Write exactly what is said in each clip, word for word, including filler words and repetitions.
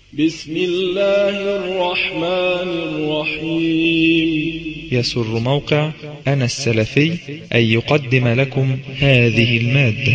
بسم الله الرحمن الرحيم. يسر موقع أنا السلفي أن يقدم لكم هذه المادة.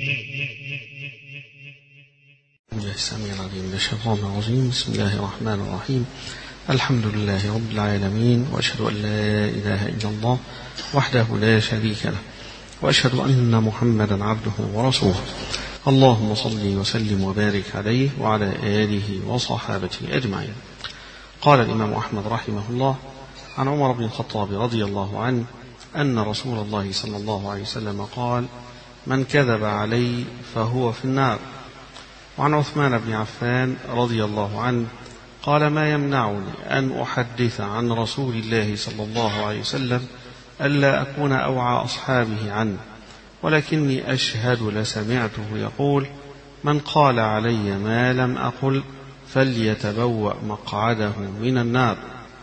السميع العليم من الشيطان الرجيم. بسم الله الرحمن الرحيم. الحمد لله رب العالمين، وأشهد أن لا إله إلا الله وحده لا شريك له، وأشهد أن محمدا عبده ورسوله. اللهم صل وسلم وبارك عليه وعلى آله وصحابته أجمعين. قال الإمام أحمد رحمه الله عن عمر بن الخطاب رضي الله عنه أن رسول الله صلى الله عليه وسلم قال: من كذب علي فهو في النار. وعن عثمان بن عفان رضي الله عنه قال: ما يمنعني أن أحدث عن رسول الله صلى الله عليه وسلم ألا أكون أوعى أصحابه عنه، ولكني أشهد لسمعته يقول: من قال علي ما لم أقل فليتبوأ مقعده من النار.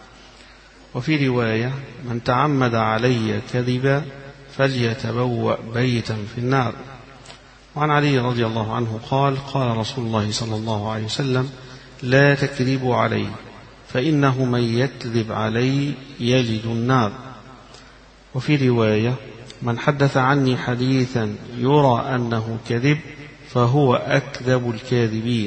وفي رواية: من تعمد علي كذبا فليتبوأ بيتا في النار. وعن علي رضي الله عنه قال: قال رسول الله صلى الله عليه وسلم: لا تكذبوا علي، فإنه من يكذب علي يلد النار. وفي رواية: من حدث عني حديثا يرى أنه كذب فهو أكذب الكاذبين.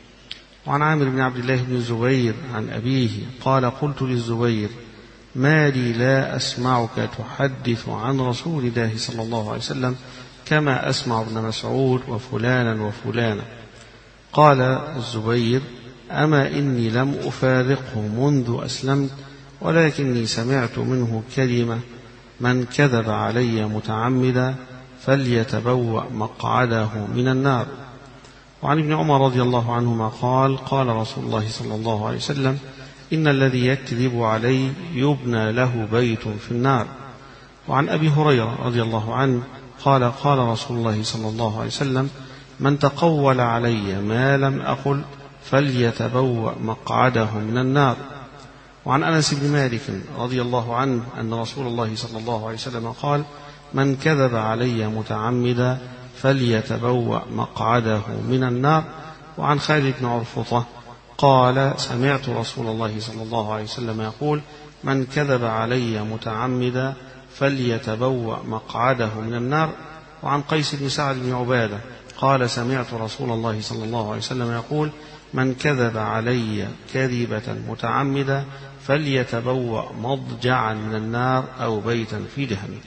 وعن عامر بن عبد الله بن الزبير عن أبيه قال: قلت للزبير: ما لي لا أسمعك تحدث عن رسول الله صلى الله عليه وسلم كما أسمع ابن مسعود وفلانا وفلانا. قال الزبير: أما إني لم أفارقه منذ أسلمت، ولكني سمعت منه كلمة: من كذب علي متعمدا فليتبوأ مقعده من النار. وعن ابن عمر رضي الله عنهما قال: قال رسول الله صلى الله عليه وسلم: إن الذي يكذب علي يبنى له بيت في النار. وعن أبي هريرة رضي الله عنه قال: قال رسول الله صلى الله عليه وسلم: من تقول علي ما لم أقل فليتبوأ مقعده من النار. وعن أنس بن مالك رضي الله عنه أن رسول الله صلى الله عليه وسلم قال: من كذب علي متعمدا فليتبوأ مقعده من النار. وعن خالد بن عرفطة قال: سمعت رسول الله صلى الله عليه وسلم يقول: من كذب علي متعمدا فليتبوأ مقعده من النار. وعن قيس بن سعد بن عبادة قال: سمعت رسول الله صلى الله عليه وسلم يقول: من كذب علي كذبة متعمدا فليتبوأ مضجعا من النار أو بيتا في جهنم.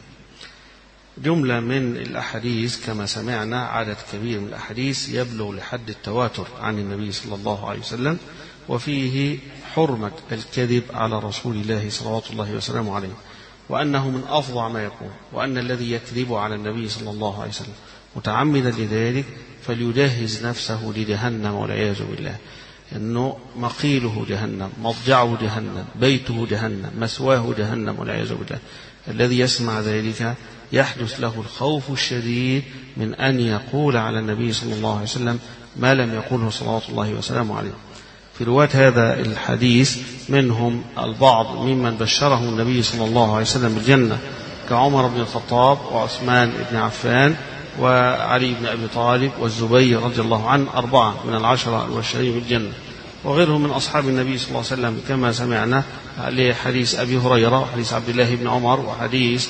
جملة من الأحاديث كما سمعنا، عدد كبير من الأحاديث يبلغ لحد التواتر عن النبي صلى الله عليه وسلم، وفيه حرمة الكذب على رسول الله صلوات الله وسلامه عليه، وأنه من أفظع ما يكون، وأن الذي يكذب على النبي صلى الله عليه وسلم متعمدا لذلك فليجهز نفسه لجهنم والعياذ بالله، أنه مقيله جهنم، مضجعه جهنم، بيته جهنم، مثواه جهنم والعياذ بالله. الذي يسمع ذلك يحدث له الخوف الشديد من أن يقول على النبي صلى الله عليه وسلم ما لم يقوله صلوات الله وسلامه عليه. في رواة هذا الحديث منهم البعض ممن بشرهم النبي صلى الله عليه وسلم بالجنة كعمر بن الخطاب وعثمان بن عفان وعلي بن أبي طالب والزبير رضي الله عنه، أربعة من العشرة المبشرين بالجنة، وغيرهم من أصحاب النبي صلى الله عليه وسلم كما سمعنا لحديث أبي هريرة وحديث عبد الله بن عمر وحديث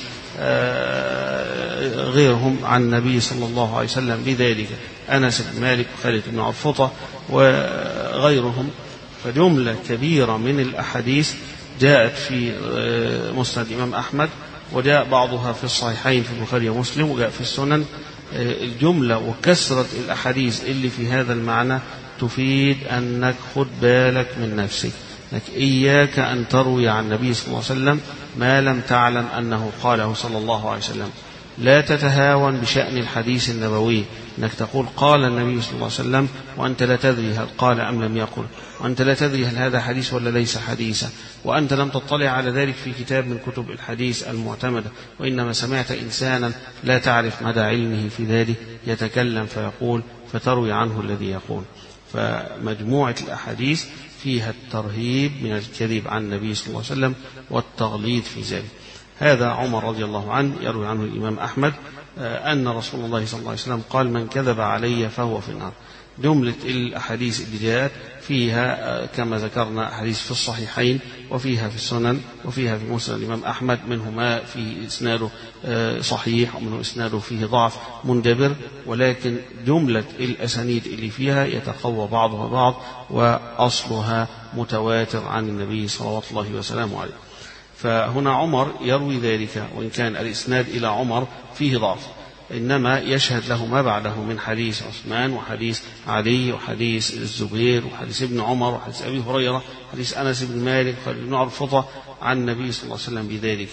غيرهم عن النبي صلى الله عليه وسلم بذلك، أنس بن مالك وخالد بن عرفطة وغيرهم. فجملة كبيرة من الأحاديث جاءت في مسند الإمام أحمد، وجاء بعضها في الصحيحين في البخاري ومسلم، وجاء في السنن. الجملة وكثرة الأحاديث اللي في هذا المعنى تفيد أنك خد بالك من نفسك، لك إياك أن تروي عن النبي صلى الله عليه وسلم ما لم تعلم أنه قاله صلى الله عليه وسلم. لا تتهاون بشأن الحديث النبوي، أنك تقول قال النبي صلى الله عليه وسلم وأنت لا تدري هل قال أم لم يقل، وأنت لا تدري هل هذا حديث ولا ليس حديثا، وأنت لم تطلع على ذلك في كتاب من كتب الحديث المعتمدة، وإنما سمعت إنسانا لا تعرف مدى علمه في ذلك يتكلم فيقول فتروي عنه الذي يقول. فمجموعة الأحاديث فيها الترهيب من الكذب عن النبي صلى الله عليه وسلم والتغليظ في ذلك. هذا عمر رضي الله عنه يروي عنه الإمام أحمد أن رسول الله صلى الله عليه وسلم قال: من كذب علي فهو في النار. جملة الأحاديث اللي جاءت فيها كما ذكرنا أحاديث في الصحيحين وفيها في السنن وفيها في مسند الإمام أحمد، منه ما في إسناده صحيح ومنه إسناده فيه ضعف منجبر، ولكن جملة الأسانيد اللي فيها يتقوى بعضها بعض وأصلها متواتر عن النبي صلوات الله وسلامه عليه. فهنا عمر يروي ذلك، وإن كان الإسناد إلى عمر فيه ضعف، إنما يشهد له ما بعده من حديث عثمان وحديث علي وحديث الزبير وحديث ابن عمر وحديث أبي هريرة وحديث أنس بن مالك وحديث ابن عرفطة عن النبي صلى الله عليه وسلم بذلك.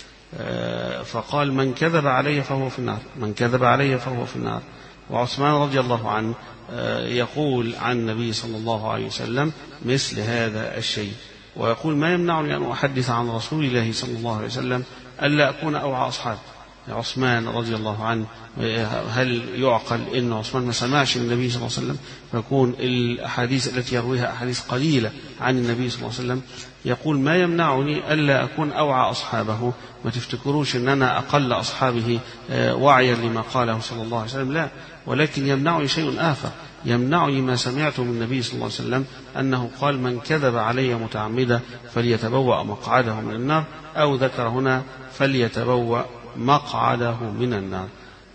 فقال من كذب علي فهو في النار، من كذب علي فهو في النار. وعثمان رضي الله عنه يقول عن النبي صلى الله عليه وسلم مثل هذا الشيء، ويقول ما يمنعني أن أحدث عن رسول الله صلى الله عليه وسلم ألا أكون أوعى أصحابه. عثمان رضي الله عنه، هل يعقل أن عثمان ما سمعش من النبي صلى الله عليه وسلم فيكون الأحاديث التي يرويها أحاديث قليلة عن النبي صلى الله عليه وسلم؟ يقول ما يمنعني ألا أكون أوعى أصحابه. ما تفتكروش أن أنا أقل أصحابه وعيا لما قاله صلى الله عليه وسلم، لا، ولكن يمنعني شيء آخر، يمنعني ما سمعته من النبي صلى الله عليه وسلم أنه قال من كذب علي متعمدا فليتبوأ مقعده من النار، أو ذكر هنا فليتبوأ مقعده من النار.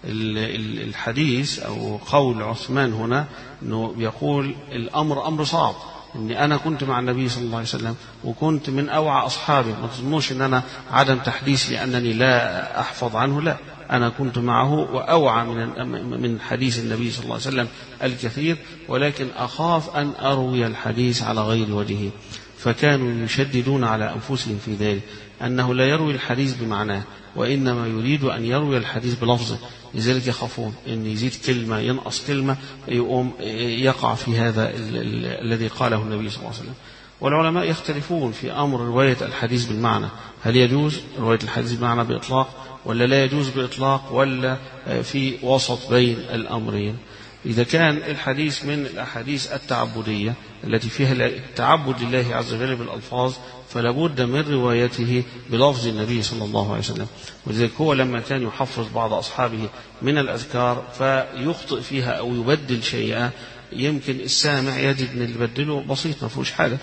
الحديث أو قول عثمان هنا أنه يقول الأمر أمر صعب، أني أنا كنت مع النبي صلى الله عليه وسلم وكنت من أوعى أصحابه، ما تظنوش أن أنا عدم تحديث لأنني لا أحفظ عنه، لا، أنا كنت معه وأوعى من من حديث النبي صلى الله عليه وسلم الكثير، ولكن أخاف أن أروي الحديث على غير وجهه. فكانوا يشددون على أنفسهم في ذلك، أنه لا يروي الحديث بمعناه، وإنما يريد أن يروي الحديث بلفظه، لذلك يخافون أن يزيد كلمة ينقص كلمة يقوم يقع في هذا الذي قاله النبي صلى الله عليه وسلم. والعلماء يختلفون في أمر رواية الحديث بالمعنى، هل يجوز رواية الحديث بالمعنى بإطلاق ولا لا يجوز بإطلاق، ولا في وسط بين الأمرين. إذا كان الحديث من الأحاديث التعبدية التي فيها التعبد لله عز وجل بالألفاظ، فلا بد من روايته بلفظ النبي صلى الله عليه وسلم. ولذلك هو لما كان يحفظ بعض أصحابه من الأذكار فيخطئ فيها أو يبدل شيئا، يمكن السامع يجد أن اللي بدله بسيط ما فيهوش حاجة.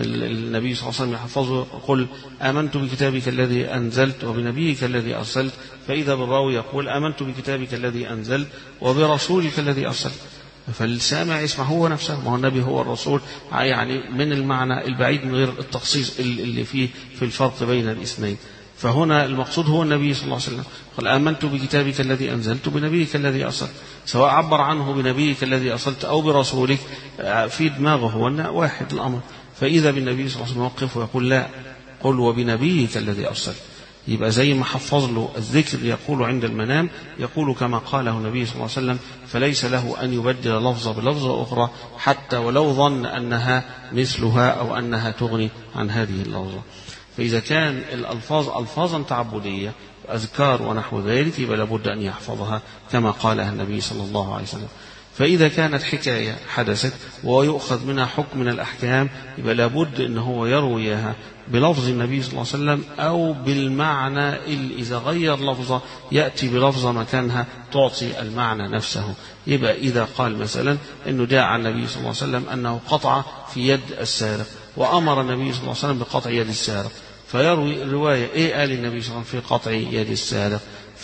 النبي صلى الله عليه وسلم يحفظه قل آمنت بكتابك الذي أنزلت وبنبيك الذي أرسلت، فإذا بالراوي يقول آمنت بكتابك الذي أنزلت وبرسولك الذي أرسلت، فالسامع يسمع هو نفسه، ما هو النبي هو الرسول، يعني من المعنى البعيد من غير التخصيص اللي فيه في الفرق بين الاثنين. فهنا المقصود هو النبي صلى الله عليه وسلم، قال آمنت بكتابك الذي أنزلت بنبيك الذي أرسلت، سواء عبر عنه بنبيك الذي أرسلت أو برسولك في دماغه هو واحد الأمر. فإذا بالنبي صلى الله عليه وسلم يوقف ويقول لا، قل وبنبيك الذي أرسلت، يبقى زي ما حفظ له الذكر يقول عند المنام يقول كما قاله النبي صلى الله عليه وسلم، فليس له أن يبدل لفظة بلفظة أخرى حتى ولو ظن أنها مثلها أو أنها تغني عن هذه اللفظة. فإذا كان الألفاظ ألفاظا تعبدية أذكار ونحو ذلك يبقى لابد أن يحفظها كما قالها النبي صلى الله عليه وسلم. فإذا كانت حكاية حدثت ويؤخذ منها حكم من الأحكام يبقى لابد أن هو يرويها بلفظ النبي صلى الله عليه وسلم أو بالمعنى اللي إذا غير لفظة يأتي بلفظة مكانها تعطي المعنى نفسه. يبقى إذا قال مثلا أنه جاء عن النبي صلى الله عليه وسلم أنه قطع في يد السارق وأمر النبي صلى الله عليه وسلم بقطع يد السارق، فيروي الرواية إيه قال النبي صلى الله عليه وسلم في قطع يد السارق،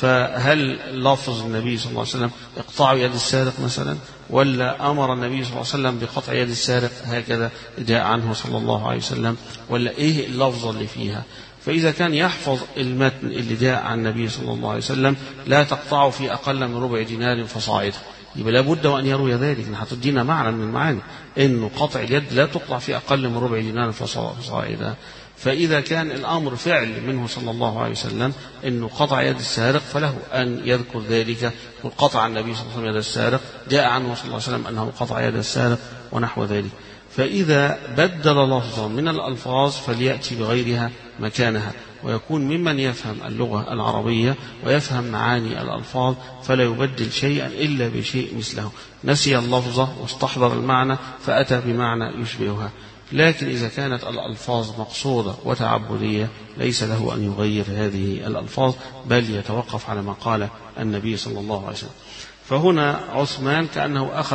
فهل لفظ النبي صلى الله عليه وسلم اقطعوا يد السارق مثلا، ولا أمر النبي صلى الله عليه وسلم بقطع يد السارق هكذا جاء عنه صلى الله عليه وسلم، ولا إيه اللفظة اللي فيها؟ فإذا كان يحفظ المتن اللي جاء عن النبي صلى الله عليه وسلم لا تقطعه في أقل من ربع دينار فصاعدا، يبقى لابد وأن يروي ذلك، هتدينا معنى من المعاني إنه قطع اليد لا تقطع في أقل من ربع دينار فصاعدا. فإذا كان الأمر فعل منه صلى الله عليه وسلم إنه قطع يد السارق فله أن يذكر ذلك، قطع النبي صلى الله عليه وسلم يد السارق، جاء عنه صلى الله عليه وسلم أنه قطع يد السارق ونحو ذلك. فإذا بدل لفظا من الألفاظ فليأتي بغيرها مكانها، ويكون ممن يفهم اللغة العربية ويفهم معاني الألفاظ فلا يبدل شيئا إلا بشيء مثله، نسي اللفظة واستحضر المعنى فأتى بمعنى يشبهها. لكن إذا كانت الألفاظ مقصودة وتعبدية ليس له أن يغير هذه الألفاظ بل يتوقف على ما قال النبي صلى الله عليه وسلم. فهنا عثمان كأنه أخذ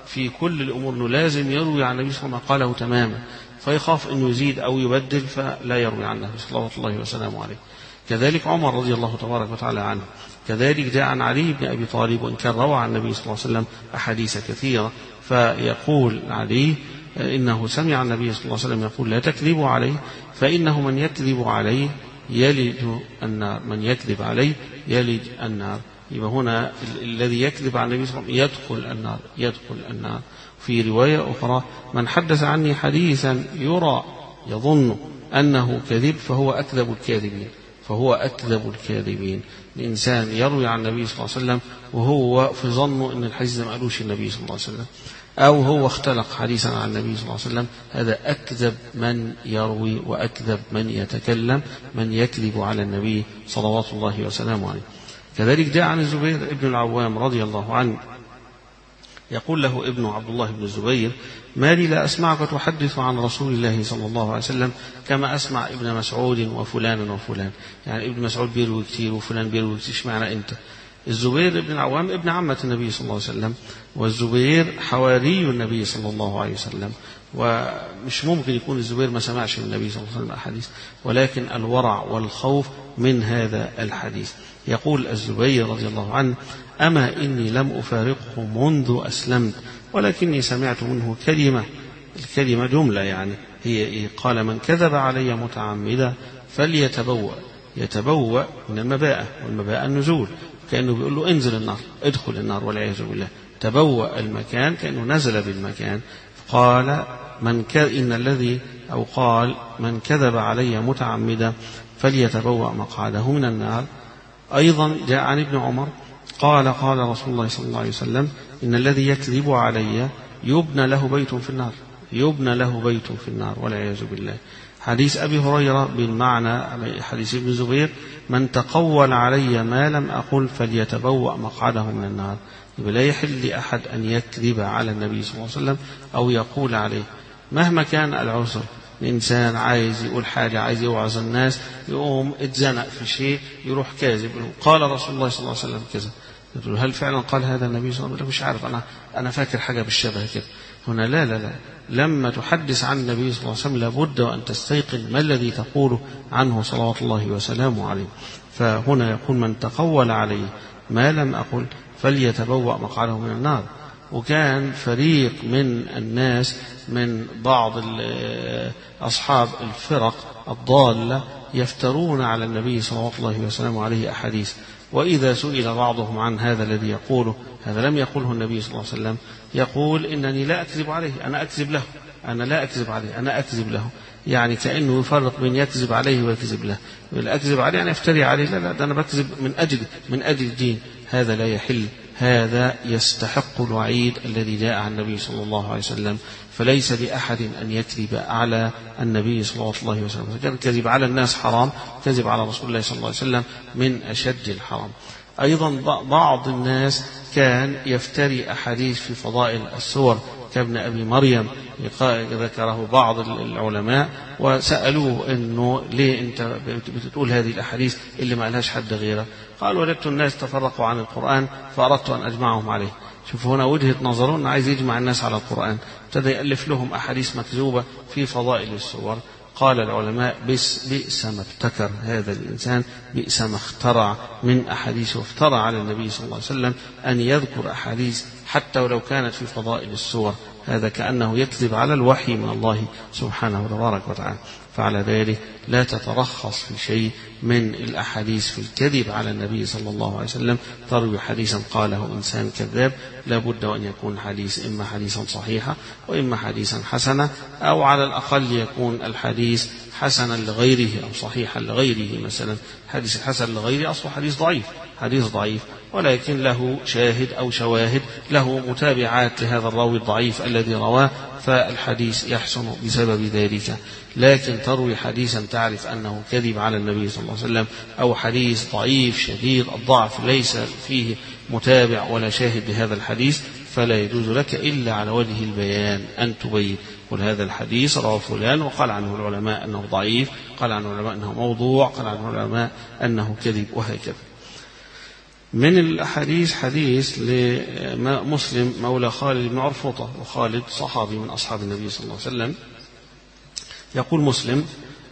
في كل الأمور أنه لازم يروي عن النبي صلى الله عليه وسلم قاله تماما، فيخاف أنه يزيد أو يبدل فلا يروي عن النبي صلى الله عليه وسلم عليه. كذلك عمر رضي الله تبارك وتعالى عنه. كذلك جاء عن علي بن أبي طالب، وإن كان روى عن النبي صلى الله عليه وسلم أحاديث كثيرة، فيقول علي إنه سمع النبي صلى الله عليه وسلم يقول: لا تكذبوا عليه فإنه من يكذب عليه يلج النار، من يكذب عليه يلج النار. يبقى هنا الذي يكذب عن النبي صلى الله عليه وسلم يدخل النار، يدخل النار. في رواية أخرى: من حدث عني حديثا يرى يظن أنه كذب فهو أكذب الكاذبين، فهو أكذب الكاذبين. الإنسان يروي عن النبي صلى الله عليه وسلم وهو في ظنه أن الحديث ده ما قالوش النبي صلى الله عليه وسلم، أو هو اختلق حديثا عن النبي صلى الله عليه وسلم، هذا أكذب من يروي وأكذب من يتكلم، من يكذب على النبي صلوات الله وسلامه عليه. كذلك جاء عن الزبير بن العوام رضي الله عنه يقول له ابن عبد الله بن الزبير: ما لي لا أسمعك تحدث عن رسول الله صلى الله عليه وسلم كما أسمع ابن مسعود وفلان وفلان. يعني ابن مسعود بيروي كتير وفلان بيروي كتير، اشمعنى أنت؟ الزبير بن العوام ابن عمة النبي صلى الله عليه وسلم، والزبير حواري النبي صلى الله عليه وسلم، ومش ممكن يكون الزبير ما سمعش من النبي صلى الله عليه وسلم أحاديث، ولكن الورع والخوف من هذا الحديث. يقول الزبير رضي الله عنه: أما إني لم أفارقه منذ أسلمت ولكني سمعت منه كلمة، الكلمة جملة يعني هي إيه؟ قال: من كذب علي متعمدا فليتبوأ، يتبوأ من المباءة، والمباءة النزول، كأنه بيقول له انزل النار، ادخل النار والعياذ بالله. تبوأ المكان كأنه نزل بالمكان. قال: من ك... إن الذي أو قال: من كذب علي متعمدا فليتبوأ مقعده من النار. أيضا جاء عن ابن عمر قال: قال رسول الله صلى الله عليه وسلم: إن الذي يكذب علي يبنى له بيت في النار، يبنى له بيت في النار والعياذ بالله. حديث أبي هريرة بالمعنى حديث ابن زبير: من تقول علي ما لم أقل فليتبوأ مقعده من النار. يبقى لا يحل لأحد أن يكذب على النبي صلى الله عليه وسلم أو يقول عليه مهما كان العذر. الإنسان عايز يقول حاجة، عايز يوعظ الناس، يقوم اتزنق في شيء يروح كاذب، قال رسول الله صلى الله عليه وسلم كذا، يقول: هل فعلا قال هذا النبي صلى الله عليه وسلم؟ مش عارف، أنا أنا فاكر حاجة بالشبه كده. هنا لا لا لا لما تحدث عن النبي صلى الله عليه وسلم لابد وأن تستيقن ما الذي تقوله عنه صلوات الله وسلامه عليه. فهنا يقول: من تقول عليه ما لم أقل فليتبوأ مقعده من النار. وكان فريق من الناس من بعض أصحاب الفرق الضالة يفترون على النبي صلى الله عليه وسلم عليه أحاديث، وإذا سئل بعضهم عن هذا الذي يقوله، هذا لم يقوله النبي صلى الله عليه وسلم، يقول: إنني لا أكذب عليه، أنا أكذب له، أنا لا أكذب عليه، أنا أكذب له. يعني كأنه يفرق بين يكذب عليه ويكذب له. الأكذب عليه يعني يفتري عليه، لا لا ده أنا بكذب من أجل من أجل الدين، هذا لا يحل، هذا يستحق الوعيد الذي جاء عن النبي صلى الله عليه وسلم. فليس لأحد أن يكذب على النبي صلى الله عليه وسلم. كان الكذب على الناس حرام، كذب على رسول الله صلى الله عليه وسلم من أشد الحرام. أيضا بعض الناس كان يفتري أحاديث في فضائل السور كابن أبي مريم، ذكره بعض العلماء وسألوه إنه ليه أنت بتقول هذه الأحاديث اللي ما لهاش حد غيرها؟ قال: وجدت الناس تفرقوا عن القرآن فأردت أن أجمعهم عليه. شوف هنا وجهة نظرون، عايز يجمع الناس على القرآن، ابتدى يألف لهم أحاديث مكذوبة في فضائل السور. قال العلماء: بئس بئس ما ابتكر هذا الإنسان، بئس ما اخترع من أحاديث، وافترى على النبي صلى الله عليه وسلم أن يذكر أحاديث حتى ولو كانت في فضائل السور، هذا كأنه يكذب على الوحي من الله سبحانه تبارك وتعالى. فعلى ذلك لا تترخص في شيء من الأحاديث في الكذب على النبي صلى الله عليه وسلم. تروي حديثا قاله إنسان كذاب، لا بد أن يكون حديث إما حديثا صحيحا وإما حديثا حسنا، أو على الأقل يكون الحديث حسنا لغيره أو صحيحا لغيره. مثلا حديث الحسن لغيره أصله حديث ضعيف، حديث ضعيف ولكن له شاهد أو شواهد، له متابعات لهذا الراوي الضعيف الذي رواه، فالحديث يحسن بسبب ذلك. لكن تروي حديثا تعرف أنه كذب على النبي صلى الله عليه وسلم، أو حديث ضعيف شديد الضعف ليس فيه متابع ولا شاهد لهذا الحديث، فلا يجوز لك إلا على وجه البيان أن تبين: قل هذا الحديث رواه فلان وقال عنه العلماء أنه ضعيف، قال عنه العلماء أنه موضوع، قال عنه العلماء أنه كذب، وهكذا. من الأحاديث حديث لمسلم مولى خالد بن عرفطة، وخالد صحابي من أصحاب النبي صلى الله عليه وسلم. يقول مسلم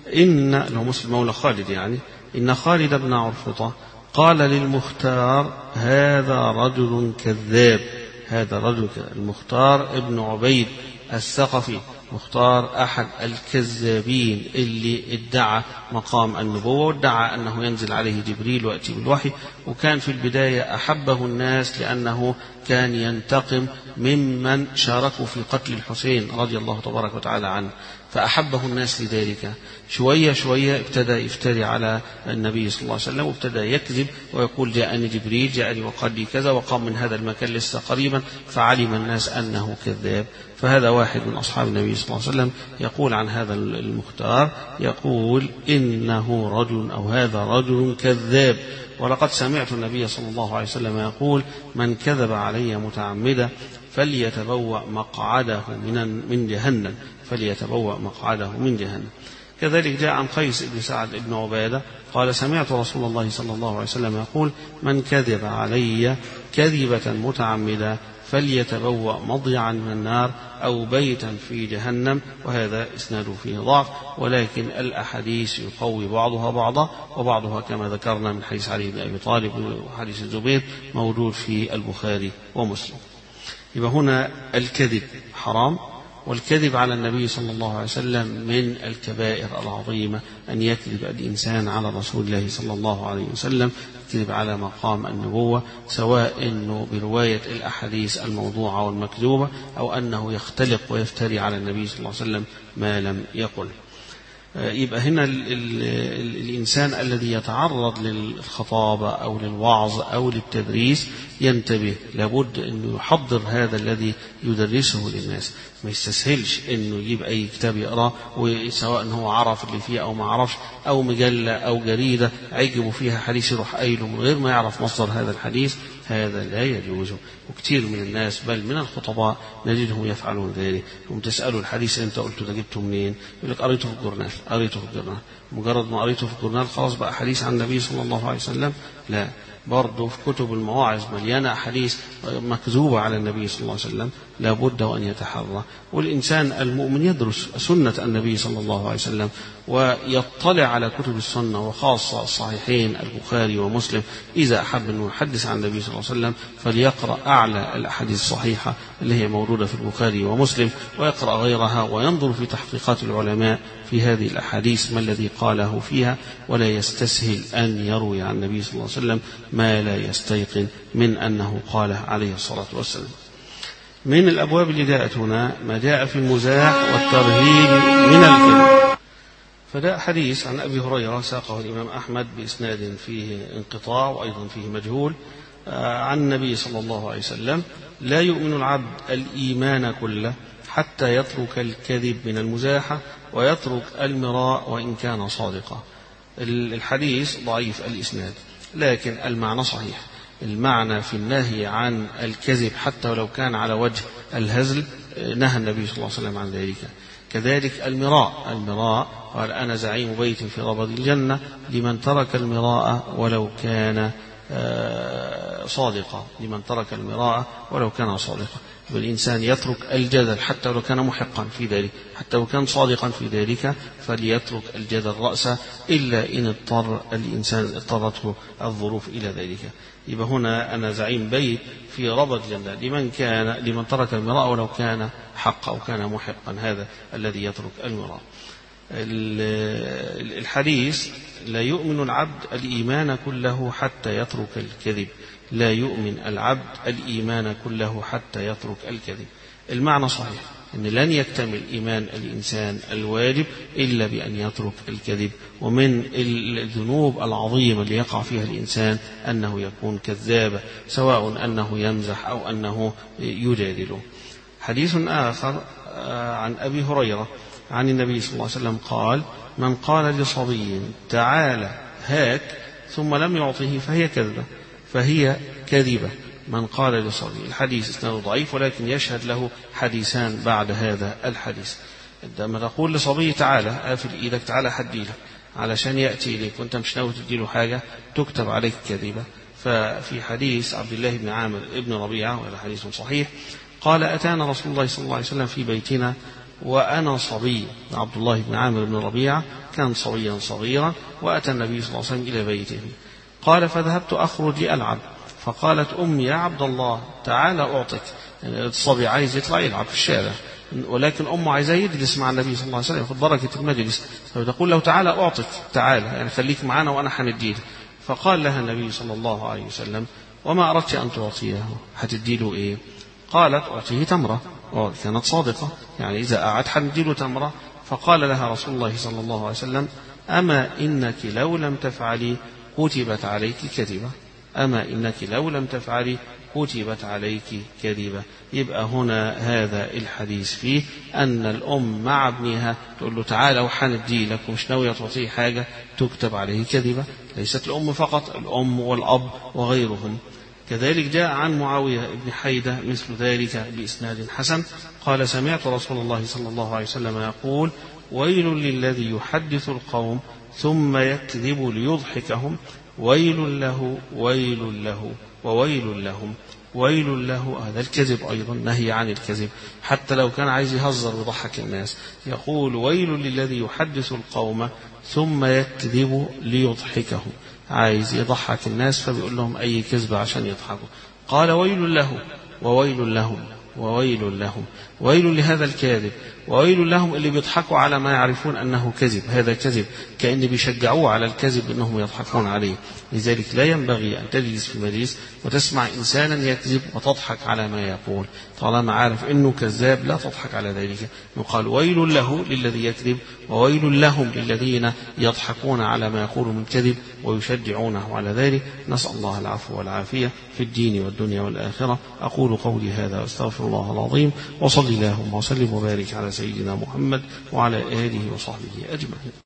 إن لو مسلم مولى خالد يعني إن خالد بن عرفطة قال للمختار هذا رجل كذاب. هذا رجل المختار ابن عبيد الثقفي، مختار أحد الكذابين اللي ادعى مقام النبوة وادعى أنه ينزل عليه جبريل ويأتي بالوحي. وكان في البداية أحبه الناس لأنه كان ينتقم ممن شاركوا في قتل الحسين رضي الله تبارك وتعالى عنه، فأحبه الناس لذلك. شوية شوية ابتدى يفتري على النبي صلى الله عليه وسلم، وابتدى يكذب ويقول جاءني جبريل جاءني وقال لي كذا وقام من هذا المكان لسه قريبا، فعلم الناس أنه كذاب. فهذا واحد من أصحاب النبي صلى الله عليه وسلم يقول عن هذا المختار، يقول إنه رجل أو هذا رجل كذاب. ولقد سمعت النبي صلى الله عليه وسلم يقول من كذب علي متعمدا فليتبوأ مقعده من من جهنم فليتبوأ مقعده من جهنم. كذلك جاء عن قيس بن سعد بن عبادة قال سمعت رسول الله صلى الله عليه وسلم يقول من كذب علي كذبة متعمدا فليتبوأ مضجعا من النار أو بيتا في جهنم. وهذا إسناد فيه ضعف، ولكن الأحاديث يقوي بعضها بعضا، وبعضها كما ذكرنا من حديث علي بن أبي طالب وحديث الزبير موجود في البخاري ومسلم. يبقى هنا الكذب حرام، والكذب على النبي صلى الله عليه وسلم من الكبائر العظيمة، أن يكذب الإنسان على رسول الله صلى الله عليه وسلم، يكذب على مقام النبوة، سواء أنه برواية الأحاديث الموضوعة والمكذوبة أو أنه يختلق ويفتري على النبي صلى الله عليه وسلم ما لم يقل. يبقى هنا ال ال ال الإنسان الذي يتعرض للخطابة أو للوعظ أو للتدريس ينتبه، لابد أنه يحضر هذا الذي يدرسه للناس، ما يستسهلش أنه يجيب أي كتاب يقرأ وسواء هو عرف اللي فيه أو ما عرفش، أو مجلة أو جريدة عجبوا فيها حديث يروح قايله من غير ما يعرف مصدر هذا الحديث، هذا لا يجوز. وكثير من الناس بل من الخطباء نجدهم يفعلون ذلك. هم تسألوا الحديث أنت قلته ده جبته منين؟ يقول لك قريته في الجورنال قريته في الجورنال مجرد ما قريته في الجورنال خلاص بقى حديث عن النبي صلى الله عليه وسلم؟ لا، برضه في كتب المواعظ مليانة أحاديث مكذوبة على النبي صلى الله عليه وسلم، لا بد وأن يتحرى. والإنسان المؤمن يدرس سنة النبي صلى الله عليه وسلم ويطلع على كتب السنة، وخاصة الصحيحين البخاري ومسلم. إذا أحب أن يحدث عن النبي صلى الله عليه وسلم فليقرأ أعلى الأحاديث الصحيحة اللي هي موجودة في البخاري ومسلم، ويقرأ غيرها وينظر في تحقيقات العلماء في هذه الأحاديث ما الذي قاله فيها، ولا يستسهل أن يروي عن النبي صلى الله عليه وسلم ما لا يستيقن من أنه قاله عليه الصلاة والسلام. من الأبواب اللي جاءت هنا ما جاء في المزاح والترهيب من الكذب. فده حديث عن أبي هريرة ساقه الإمام أحمد بإسناد فيه انقطاع وأيضا فيه مجهول عن النبي صلى الله عليه وسلم: لا يؤمن العبد الإيمان كله حتى يترك الكذب من المزاحة ويترك المراء وإن كان صادقا. الحديث ضعيف الإسناد، لكن المعنى صحيح. المعنى في النهي عن الكذب حتى ولو كان على وجه الهزل نهى النبي صلى الله عليه وسلم عن ذلك. كذلك المراء المراء قال: أنا زعيم بيت في ربض الجنة لمن ترك المراء ولو كان صادقا لمن ترك المراء ولو كان صادقا. والإنسان يترك الجدل حتى لو كان محقا في ذلك، حتى لو كان صادقا في ذلك فليترك الجدل رأسه، إلا إن اضطر الإنسان اضطرته الظروف إلى ذلك. يبقى هنا أنا زعيم بيت في ربض الجنة لمن كان لمن ترك المراء ولو كان حقا أو كان محقا، هذا الذي يترك المراء. الحديث: لا يؤمن العبد الإيمان كله حتى يترك الكذب. لا يؤمن العبد الإيمان كله حتى يترك الكذب. المعنى صحيح، أن لن يكتمل إيمان الإنسان الواجب إلا بأن يترك الكذب. ومن الذنوب العظيمة اللي يقع فيها الإنسان أنه يكون كذابا، سواء أنه يمزح أو أنه يجادله. حديث آخر عن أبي هريرة عن النبي صلى الله عليه وسلم قال: من قال لصبي تعالى هاك ثم لم يعطه فهي كذبة فهي كذبة. من قال لصبي. الحديث اسناده ضعيف، ولكن يشهد له حديثان بعد هذا الحديث. عندما تقول لصبي تعالى قافل ايدك تعالى حدي لك علشان يأتي إليك وانت مش ناوي تديله حاجة، تكتب عليك كذبة. ففي حديث عبد الله بن عامر بن ربيعة وهذا حديث صحيح قال أتانا رسول الله صلى الله عليه وسلم في بيتنا وأنا صبي. عبد الله بن عامر بن ربيعة كان صبيا صغيرا وأتى النبي صلى الله عليه وسلم إلى بيته. قال فذهبت أخرج ألعب فقالت أمي يا عبد الله تعال أعطك. يعني الصبي عايز يطلع يلعب في الشارع ولكن أمه عايزاه يجلس مع النبي صلى الله عليه وسلم يأخذ بركة المجلس فتقول له تعال أعطك تعال يعني خليك معنا وأنا حنديله. فقال لها النبي صلى الله عليه وسلم وما أردت أن تعطيه هتديله إيه؟ قالت أعطيه تمرة. كانت صادقة يعني إذا قعد حنديله تمرة. فقال لها رسول الله صلى الله عليه وسلم أما إنك لو لم تفعلي كتبت عليك كذبة. أما إنك لو لم تفعلي كتبت عليك كذبة. يبقى هنا هذا الحديث فيه أن الأم مع ابنها تقول له تعالى وحندي لك ومش ناوية تعطيه حاجة تكتب عليه كذبة. ليست الأم فقط الأم والأب وغيرهم. كذلك جاء عن معاوية بن حيدة مثل ذلك بإسناد حسن قال سمعت رسول الله صلى الله عليه وسلم يقول ويل للذي يحدث القوم ثم يكذب ليضحكهم ويل له ويل له وويل لهم. ويل له هذا الكذب أيضا نهي عن الكذب حتى لو كان عايز يهزر ويضحك الناس يقول ويل للذي يحدث القوم ثم يكذب ليضحكهم عايز يضحك الناس فبيقول لهم أي كذبة عشان يضحكوا. قال ويل له وويل لهم وويل لهم. ويل لهذا الكاذب وويل لهم اللي بيضحكوا على ما يعرفون أنه كذب. هذا كذب كأن بيشجعوه على الكذب أنهم يضحكون عليه. لذلك لا ينبغي أن تجلس في مجلس وتسمع إنسانا يكذب وتضحك على ما يقول طالما عارف أنه كذاب لا تضحك على ذلك. يقال ويل له للذي يكذب وويل لهم للذين يضحكون على ما يقول من كذب ويشجعونه على ذلك. نسأل الله العفو والعافية في الدين والدنيا والآخرة. أقول قولي هذا واستغفر الله العظيم وصلي اللهم وسلم وبارك على سيدنا محمد وعلى آله وصحبه أجمعين.